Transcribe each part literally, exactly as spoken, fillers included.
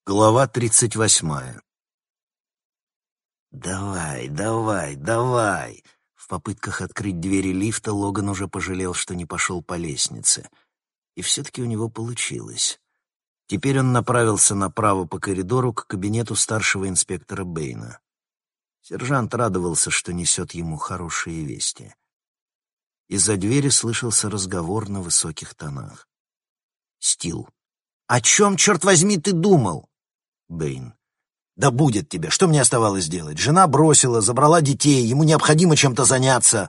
Глава тридцать восьмая. «Давай, давай, давай!» В попытках открыть двери лифта Логан уже пожалел, что не пошел по лестнице. И все-таки у него получилось. Теперь он направился направо по коридору к кабинету старшего инспектора Бэйна. Сержант радовался, что несет ему хорошие вести. Из-за двери слышался разговор на высоких тонах. Стил. «О чем, черт возьми, ты думал?» Бэйн. «Да будет тебе! Что мне оставалось делать? Жена бросила, забрала детей, ему необходимо чем-то заняться!»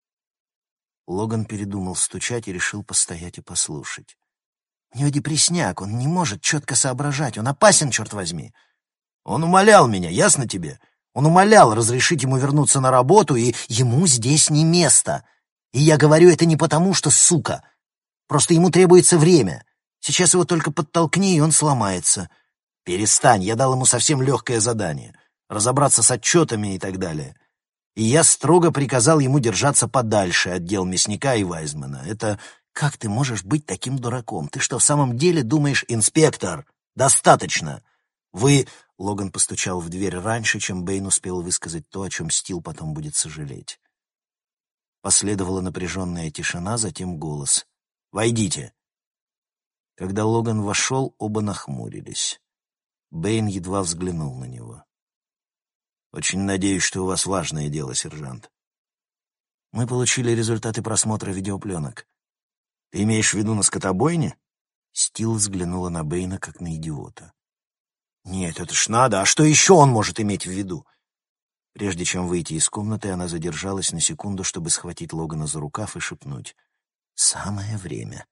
Логан передумал стучать и решил постоять и послушать. «У него депресняк, он не может четко соображать, он опасен, черт возьми!» «Он умолял меня, ясно тебе? Он умолял разрешить ему вернуться на работу, и ему здесь не место. И я говорю это не потому, что сука. Просто ему требуется время. Сейчас его только подтолкни, и он сломается. Перестань, я дал ему совсем легкое задание — разобраться с отчетами и так далее. И я строго приказал ему держаться подальше от дел мясника и Вайзмана. Это... Как ты можешь быть таким дураком? Ты что, в самом деле думаешь, инспектор? Достаточно! Вы... Логан постучал в дверь раньше, чем Бэйн успел высказать то, о чем Стил потом будет сожалеть. Последовала напряженная тишина, затем голос. «Войдите!» Когда Логан вошел, оба нахмурились. Бэйн едва взглянул на него. «Очень надеюсь, что у вас важное дело, сержант. Мы получили результаты просмотра видеопленок. Ты имеешь в виду на скотобойне?» Стил взглянула на Бэйна, как на идиота. «Нет, это ж надо. А что еще он может иметь в виду?» Прежде чем выйти из комнаты, она задержалась на секунду, чтобы схватить Логана за рукав и шепнуть: «Самое время».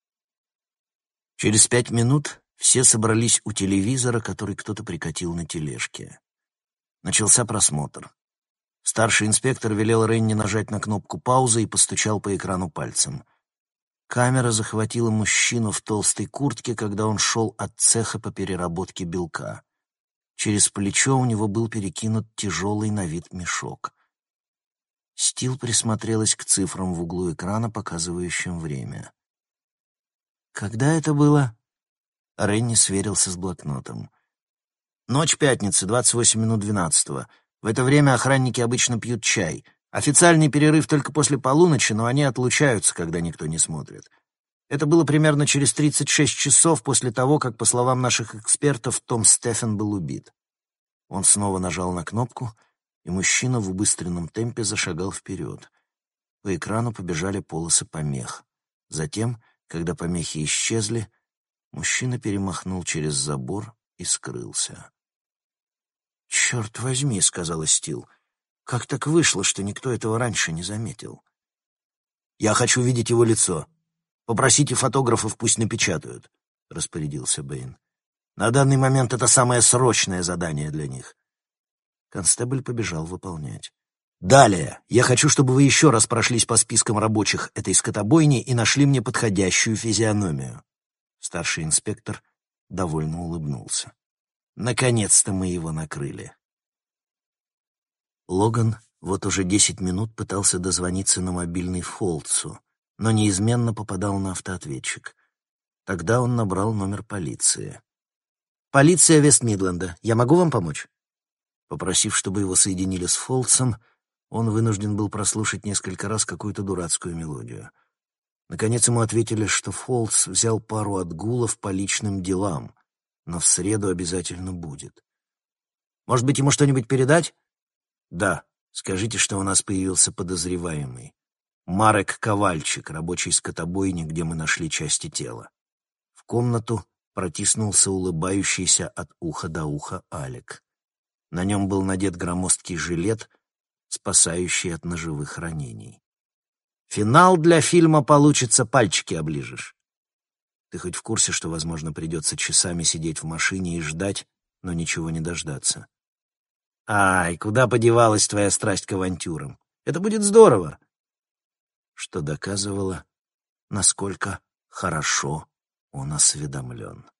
Через пять минут все собрались у телевизора, который кто-то прикатил на тележке. Начался просмотр. Старший инспектор велел Ренни нажать на кнопку паузы и постучал по экрану пальцем. Камера захватила мужчину в толстой куртке, когда он шел от цеха по переработке белка. Через плечо у него был перекинут тяжелый на вид мешок. Стил присмотрелась к цифрам в углу экрана, показывающим время. «Когда это было?» Ренни сверился с блокнотом. «Ночь пятницы, двадцать восемь минут двенадцатого. В это время охранники обычно пьют чай. Официальный перерыв только после полуночи, но они отлучаются, когда никто не смотрит. Это было примерно через тридцать шесть часов после того, как, по словам наших экспертов, Том Стефен был убит». Он снова нажал на кнопку, и мужчина в убыстренном темпе зашагал вперед. По экрану побежали полосы помех. Затем, когда помехи исчезли, мужчина перемахнул через забор и скрылся. «Черт возьми», — сказала Стил, — «как так вышло, что никто этого раньше не заметил?» «Я хочу видеть его лицо. Попросите фотографов, пусть напечатают», — распорядился Бэйн. «На данный момент это самое срочное задание для них». Констебль побежал выполнять. «Далее. Я хочу, чтобы вы еще раз прошлись по спискам рабочих этой скотобойни и нашли мне подходящую физиономию». Старший инспектор довольно улыбнулся. «Наконец-то мы его накрыли». Логан вот уже десять минут пытался дозвониться на мобильный Фолтсу, но неизменно попадал на автоответчик. Тогда он набрал номер полиции. «Полиция Вест-Мидленда. Я могу вам помочь?» Попросив, чтобы его соединили с Фолтсом, он вынужден был прослушать несколько раз какую-то дурацкую мелодию. Наконец ему ответили, что Фолтс взял пару отгулов по личным делам, но в среду обязательно будет. «Может быть, ему что-нибудь передать?» «Да. Скажите, что у нас появился подозреваемый. Марек Ковальчик, рабочий скотобойни, где мы нашли части тела». В комнату протиснулся улыбающийся от уха до уха Алек. На нем был надет громоздкий жилет, спасающий от ножевых ранений. «Финал для фильма получится, пальчики оближешь. Ты хоть в курсе, что, возможно, придется часами сидеть в машине и ждать, но ничего не дождаться? Ай, куда подевалась твоя страсть к авантюрам? Это будет здорово!» Что доказывало, насколько хорошо он осведомлен.